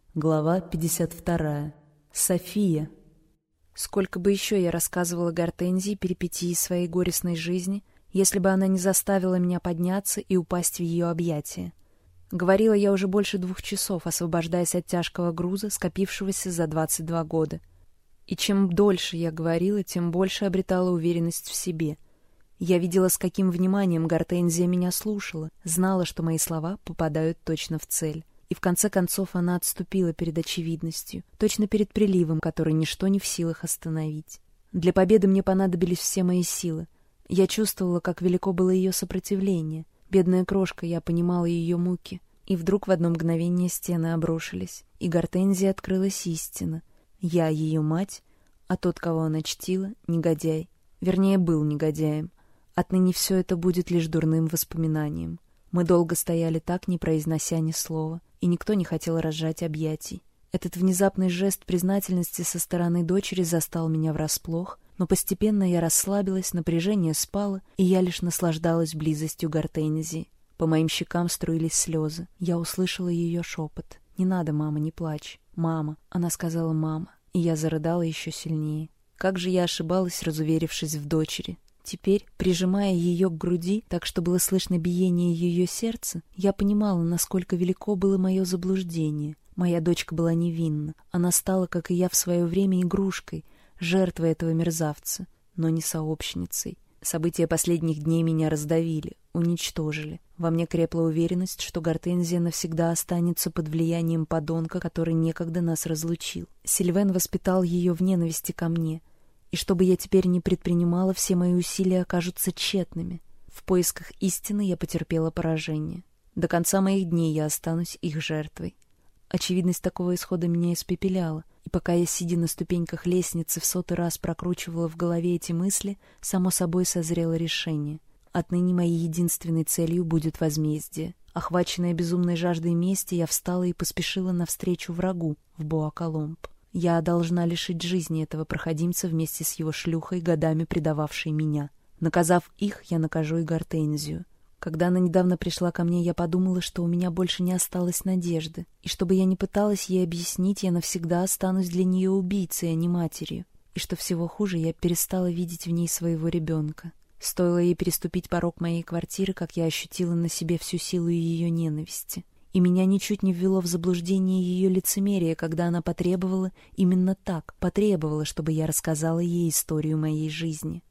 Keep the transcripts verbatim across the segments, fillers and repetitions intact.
Глава пятьдесят вторая. София. Сколько бы еще я рассказывала Гортензии перипетии своей горестной жизни, если бы она не заставила меня подняться и упасть в ее объятия. Говорила я уже больше двух часов, освобождаясь от тяжкого груза, скопившегося за двадцать два года. И чем дольше я говорила, тем больше обретала уверенность в себе. Я видела, с каким вниманием Гортензия меня слушала, знала, что мои слова попадают точно в цель. И в конце концов она отступила перед очевидностью, точно перед приливом, который ничто не в силах остановить. Для победы мне понадобились все мои силы. Я чувствовала, как велико было ее сопротивление. Бедная крошка, я понимала ее муки. И вдруг в одно мгновение стены обрушились, и Гортензии открылась истина. Я ее мать, а тот, кого она чтила, негодяй. Вернее, был негодяем. Отныне все это будет лишь дурным воспоминанием. Мы долго стояли так, не произнося ни слова, и никто не хотел разжать объятий. Этот внезапный жест признательности со стороны дочери застал меня врасплох, но постепенно я расслабилась, напряжение спало, и я лишь наслаждалась близостью Гортензии. По моим щекам струились слезы. Я услышала ее шепот. «Не надо, мама, не плачь». «Мама», — она сказала «мама», и я зарыдала еще сильнее. Как же я ошибалась, разуверившись в дочери. Теперь, прижимая ее к груди, так что было слышно биение ее сердца, я понимала, насколько велико было мое заблуждение. Моя дочка была невинна. Она стала, как и я в свое время, игрушкой, жертвой этого мерзавца, но не сообщницей. События последних дней меня раздавили, уничтожили. Во мне крепла уверенность, что Гортензия навсегда останется под влиянием подонка, который некогда нас разлучил. Сильвен воспитал ее в ненависти ко мне. И что бы я теперь ни предпринимала, все мои усилия окажутся тщетными. В поисках истины я потерпела поражение. До конца моих дней я останусь их жертвой. Очевидность такого исхода меня испепеляла, и пока я, сидя на ступеньках лестницы, в сотый раз прокручивала в голове эти мысли, само собой созрело решение. Отныне моей единственной целью будет возмездие. Охваченная безумной жаждой мести, я встала и поспешила навстречу врагу в Боа-Коломб. Я должна лишить жизни этого проходимца вместе с его шлюхой, годами предававшей меня. Наказав их, я накажу и Гортензию. Когда она недавно пришла ко мне, я подумала, что у меня больше не осталось надежды. И чтобы я не пыталась ей объяснить, я навсегда останусь для нее убийцей, а не матерью. И что всего хуже, я перестала видеть в ней своего ребенка. Стоило ей переступить порог моей квартиры, как я ощутила на себе всю силу ее ненависти. И меня ничуть не ввело в заблуждение ее лицемерие, когда она потребовала именно так, потребовала, чтобы я рассказала ей историю моей жизни.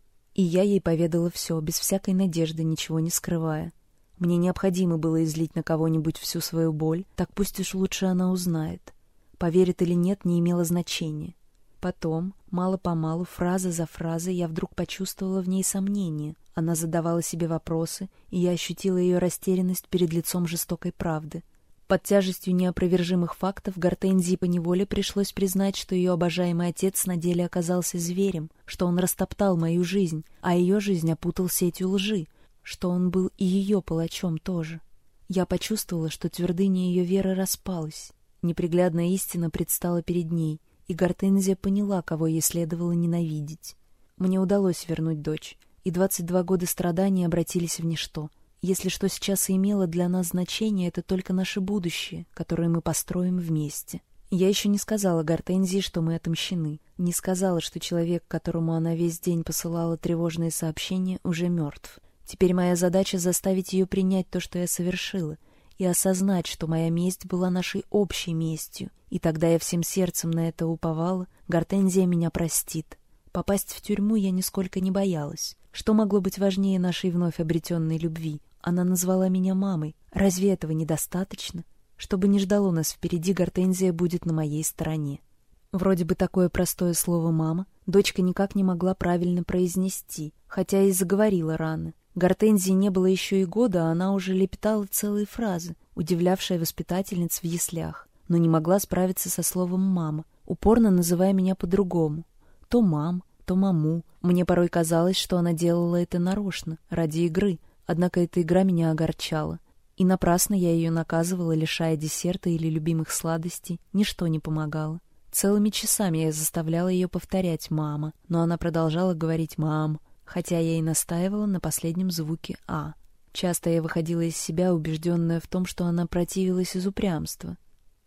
И я ей поведала все, без всякой надежды, ничего не скрывая. Мне необходимо было излить на кого-нибудь всю свою боль, так пусть уж лучше она узнает. Поверит или нет, не имело значения. Потом, мало-помалу, фраза за фразой, я вдруг почувствовала в ней сомнение. Она задавала себе вопросы, и я ощутила ее растерянность перед лицом жестокой правды. Под тяжестью неопровержимых фактов Гортензии поневоле пришлось признать, что ее обожаемый отец на деле оказался зверем, что он растоптал мою жизнь, а ее жизнь опутал сетью лжи, что он был и ее палачом тоже. Я почувствовала, что твердыня ее веры распалась. Неприглядная истина предстала перед ней, и Гортензия поняла, кого ей следовало ненавидеть. Мне удалось вернуть дочь, и двадцать два года страданий обратились в ничто. Если что сейчас и имело для нас значение, это только наше будущее, которое мы построим вместе. Я еще не сказала Гортензии, что мы отомщены. Не сказала, что человек, которому она весь день посылала тревожные сообщения, уже мертв. Теперь моя задача заставить ее принять то, что я совершила, и осознать, что моя месть была нашей общей местью. И тогда я всем сердцем на это уповала, Гортензия меня простит. Попасть в тюрьму я нисколько не боялась. Что могло быть важнее нашей вновь обретенной любви? Она назвала меня мамой. Разве этого недостаточно? Что бы ни ждало нас впереди, Гортензия будет на моей стороне. Вроде бы такое простое слово «мама» дочка никак не могла правильно произнести, хотя и заговорила рано. Гортензии не было еще и года, а она уже лепетала целые фразы, удивлявшая воспитательниц в яслях, но не могла справиться со словом «мама», упорно называя меня по-другому. То «мам», то «маму». Мне порой казалось, что она делала это нарочно, ради игры, однако эта игра меня огорчала. И напрасно я ее наказывала, лишая десерта или любимых сладостей, ничто не помогало. Целыми часами я заставляла ее повторять «мама», но она продолжала говорить «мам», хотя я и настаивала на последнем звуке «а». Часто я выходила из себя, убежденная в том, что она противилась из упрямства.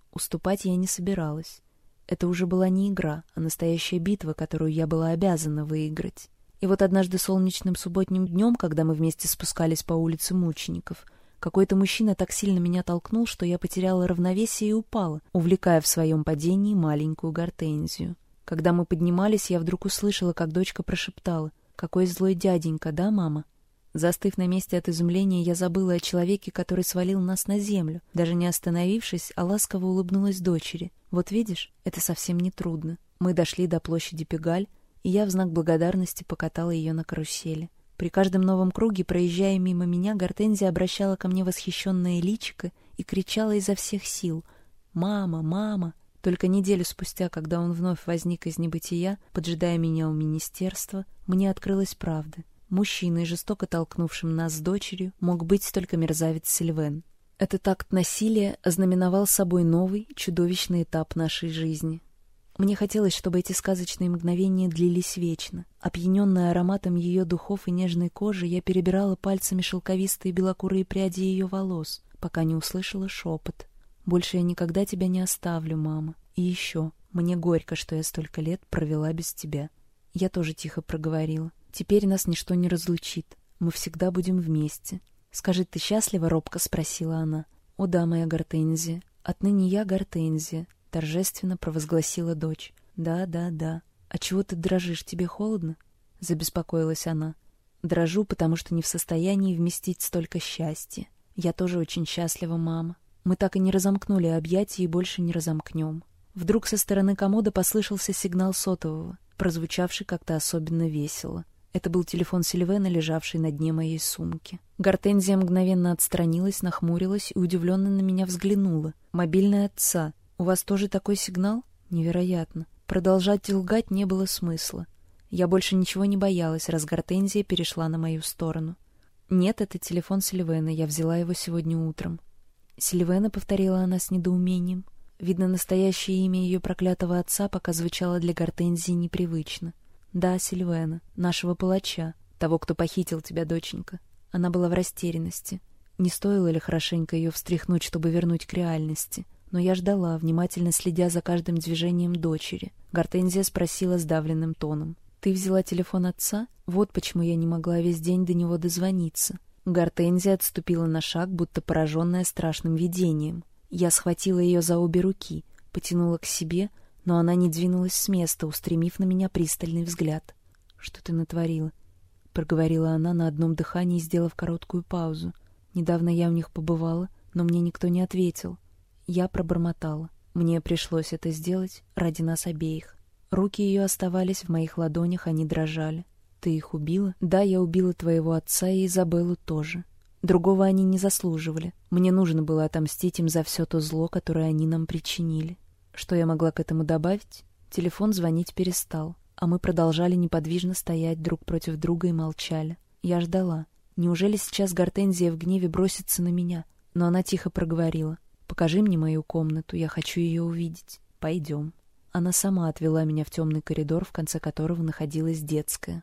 Уступать я не собиралась. Это уже была не игра, а настоящая битва, которую я была обязана выиграть. И вот однажды солнечным субботним днем, когда мы вместе спускались по улице Мучеников, какой-то мужчина так сильно меня толкнул, что я потеряла равновесие и упала, увлекая в своем падении маленькую Гортензию. Когда мы поднимались, я вдруг услышала, как дочка прошептала: «Какой злой дяденька, да, мама?» Застыв на месте от изумления, я забыла о человеке, который свалил нас на землю. Даже не остановившись, а ласково улыбнулась дочери. «Вот видишь, это совсем не трудно». Мы дошли до площади Пегаль, и я в знак благодарности покатала ее на карусели. При каждом новом круге, проезжая мимо меня, Гортензия обращала ко мне восхищенное личико и кричала изо всех сил: «Мама, мама!». Только неделю спустя, когда он вновь возник из небытия, поджидая меня у министерства, мне открылась правда. Мужчиной, жестоко толкнувшим нас с дочерью, мог быть только мерзавец Сильвен. Этот акт насилия ознаменовал собой новый, чудовищный этап нашей жизни. Мне хотелось, чтобы эти сказочные мгновения длились вечно. Опьяненная ароматом ее духов и нежной кожи, я перебирала пальцами шелковистые белокурые пряди ее волос, пока не услышала шепот: «Больше я никогда тебя не оставлю, мама. И еще, мне горько, что я столько лет провела без тебя». Я тоже тихо проговорила: «Теперь нас ничто не разлучит. Мы всегда будем вместе». «Скажи, ты счастлива?» — робко спросила она. «О да, моя Гортензия. Отныне я Гортензия», — торжественно провозгласила дочь. «Да, да, да. А чего ты дрожишь? Тебе холодно?» — забеспокоилась она. «Дрожу, потому что не в состоянии вместить столько счастья. Я тоже очень счастлива, мама. Мы так и не разомкнули объятия и больше не разомкнем». Вдруг со стороны комода послышался сигнал сотового, прозвучавший как-то особенно весело. Это был телефон Сильвена, лежавший на дне моей сумки. Гортензия мгновенно отстранилась, нахмурилась и удивленно на меня взглянула. «Мобильный отца. У вас тоже такой сигнал? Невероятно». Продолжать лгать не было смысла. Я больше ничего не боялась, раз Гортензия перешла на мою сторону. «Нет, это телефон Сильвена. Я взяла его сегодня утром». «Сильвена», — повторила она с недоумением. Видно, настоящее имя ее проклятого отца пока звучало для Гортензии непривычно. «Да, Сильвена, нашего палача, того, кто похитил тебя, доченька». Она была в растерянности. Не стоило ли хорошенько ее встряхнуть, чтобы вернуть к реальности? Но я ждала, внимательно следя за каждым движением дочери. Гортензия спросила сдавленным тоном: «Ты взяла телефон отца? Вот почему я не могла весь день до него дозвониться». Гортензия отступила на шаг, будто пораженная страшным видением. Я схватила ее за обе руки, потянула к себе, но она не двинулась с места, устремив на меня пристальный взгляд. «Что ты натворила?» — проговорила она на одном дыхании, сделав короткую паузу. «Недавно я у них побывала, но мне никто не ответил». Я пробормотала. Мне пришлось это сделать ради нас обеих. Руки ее оставались в моих ладонях, они дрожали. «Ты их убила?» «Да, я убила твоего отца и Изабеллу тоже. Другого они не заслуживали. Мне нужно было отомстить им за все то зло, которое они нам причинили». Что я могла к этому добавить? Телефон звонить перестал, а мы продолжали неподвижно стоять друг против друга и молчали. Я ждала. Неужели сейчас Гортензия в гневе бросится на меня? Но она тихо проговорила: «Покажи мне мою комнату, я хочу ее увидеть. Пойдем». Она сама отвела меня в темный коридор, в конце которого находилась детская.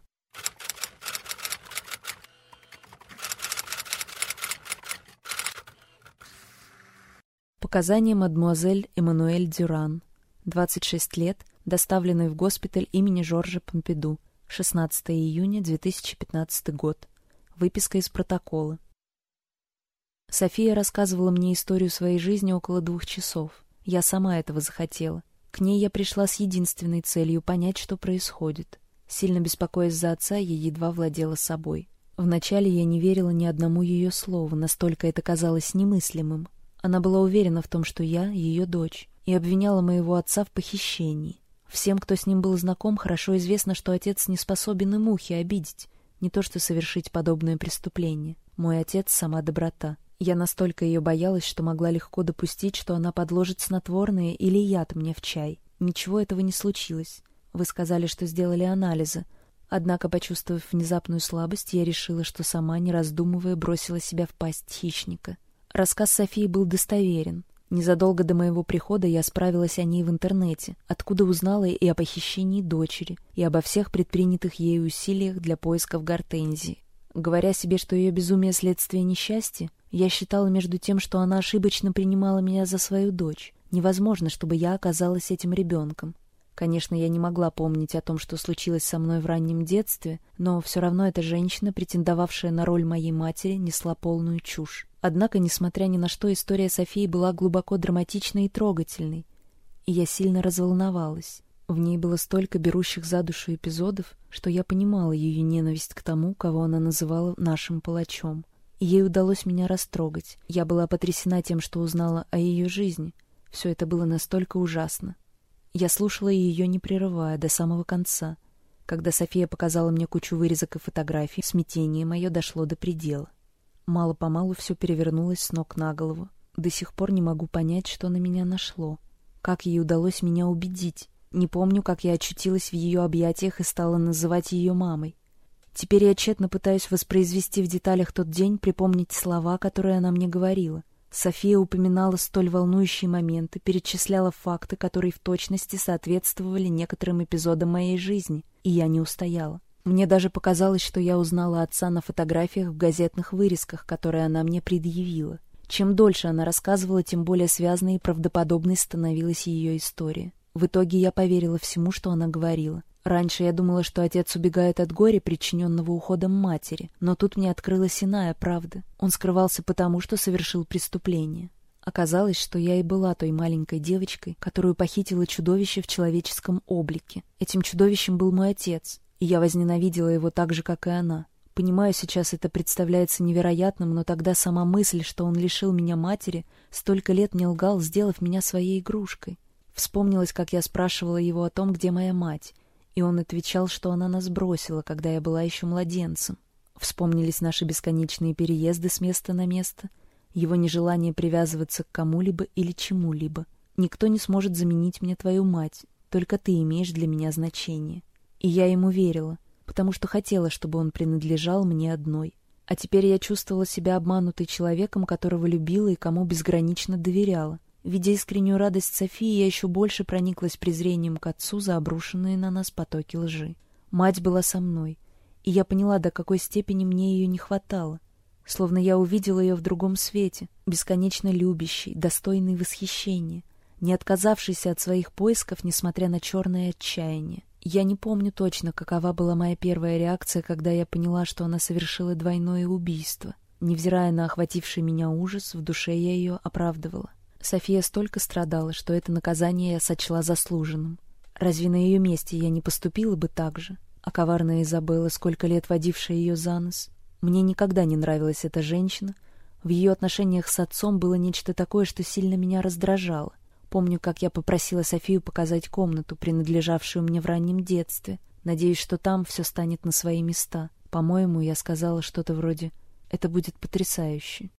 Показания мадемуазель Эммануэль Дюран, двадцать шесть лет, доставленной в госпиталь имени Жоржа Помпиду, шестнадцатого июня две тысячи пятнадцатый год. Выписка из протокола. София рассказывала мне историю своей жизни около двух часов. Я сама этого захотела. К ней я пришла с единственной целью — понять, что происходит. Сильно беспокоясь за отца, я едва владела собой. Вначале я не верила ни одному ее слову, настолько это казалось немыслимым. Она была уверена в том, что я ее дочь, и обвиняла моего отца в похищении. Всем, кто с ним был знаком, хорошо известно, что отец не способен и мухи обидеть, не то что совершить подобное преступление. Мой отец — сама доброта. Я настолько ее боялась, что могла легко допустить, что она подложит снотворное или яд мне в чай. Ничего этого не случилось. Вы сказали, что сделали анализы. Однако, почувствовав внезапную слабость, я решила, что сама, не раздумывая, бросила себя в пасть хищника. Рассказ Софии был достоверен. Незадолго до моего прихода я справилась о ней в интернете, откуда узнала и о похищении дочери, и обо всех предпринятых ею усилиях для поисков Гортензии. Говоря себе, что ее безумие — следствие несчастья, я считала между тем, что она ошибочно принимала меня за свою дочь, Невозможно, чтобы я оказалась этим ребенком. Конечно, я не могла помнить о том, что случилось со мной в раннем детстве, но все равно эта женщина, претендовавшая на роль моей матери, несла полную чушь. Однако, несмотря ни на что, история Софии была глубоко драматичной и трогательной, и я сильно разволновалась. В ней было столько берущих за душу эпизодов, что я понимала ее ненависть к тому, кого она называла нашим палачом. И ей удалось меня растрогать. Я была потрясена тем, что узнала о ее жизни. Все это было настолько ужасно. Я слушала ее, не прерывая, до самого конца. Когда София показала мне кучу вырезок и фотографий, смятение мое дошло до предела. Мало-помалу все перевернулось с ног на голову. До сих пор не могу понять, что на меня нашло. Как ей удалось меня убедить? Не помню, как я очутилась в ее объятиях и стала называть ее мамой. Теперь я тщетно пытаюсь воспроизвести в деталях тот день, припомнить слова, которые она мне говорила. София упоминала столь волнующие моменты, перечисляла факты, которые в точности соответствовали некоторым эпизодам моей жизни, и я не устояла. Мне даже показалось, что я узнала отца на фотографиях в газетных вырезках, которые она мне предъявила. Чем дольше она рассказывала, тем более связной и правдоподобной становилась ее история. В итоге я поверила всему, что она говорила. Раньше я думала, что отец убегает от горя, причиненного уходом матери, но тут мне открылась иная правда. Он скрывался потому, что совершил преступление. Оказалось, что я и была той маленькой девочкой, которую похитило чудовище в человеческом облике. Этим чудовищем был мой отец, и я возненавидела его так же, как и она. Понимаю, сейчас это представляется невероятным, но тогда сама мысль, что он лишил меня матери, столько лет мне лгал, сделав меня своей игрушкой. Вспомнилось, как я спрашивала его о том, где моя мать, и он отвечал, что она нас бросила, когда я была еще младенцем. Вспомнились наши бесконечные переезды с места на место, его нежелание привязываться к кому-либо или чему-либо. Никто не сможет заменить мне твою мать, только ты имеешь для меня значение. И я ему верила, потому что хотела, чтобы он принадлежал мне одной. А теперь я чувствовала себя обманутой человеком, которого любила и кому безгранично доверяла. Видя искреннюю радость Софии, я еще больше прониклась презрением к отцу за обрушенные на нас потоки лжи. Мать была со мной, и я поняла, до какой степени мне ее не хватало. Словно я увидела ее в другом свете, бесконечно любящей, достойной восхищения, не отказавшейся от своих поисков, несмотря на черное отчаяние. Я не помню точно, какова была моя первая реакция, когда я поняла, что она совершила двойное убийство. Невзирая на охвативший меня ужас, в душе я ее оправдывала. София столько страдала, что это наказание я сочла заслуженным. Разве на ее месте я не поступила бы так же? А коварная Изабелла, сколько лет водившая ее за нос? Мне никогда не нравилась эта женщина. В ее отношениях с отцом было нечто такое, что сильно меня раздражало. Помню, как я попросила Софию показать комнату, принадлежавшую мне в раннем детстве. Надеюсь, что там все станет на свои места. По-моему, я сказала что-то вроде «это будет потрясающе».